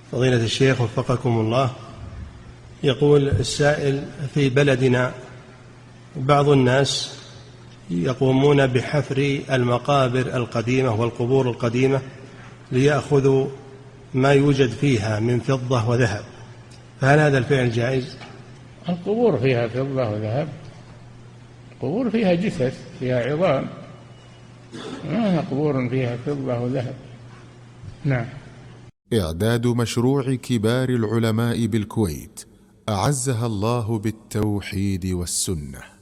فضيلة الشيخ وفقكم الله، يقول السائل: في بلدنا بعض الناس يقومون بحفر المقابر القديمة والقبور القديمة ليأخذوا ما يوجد فيها من فضة وذهب، فهل هذا الفعل جائز؟ القبور فيها فضة وذهب؟ القبور فيها جثث، فيها عظام، ما قبور فيها فضة وذهب. نعم. إعداد مشروع كبار العلماء بالكويت أعزها الله بالتوحيد والسنة.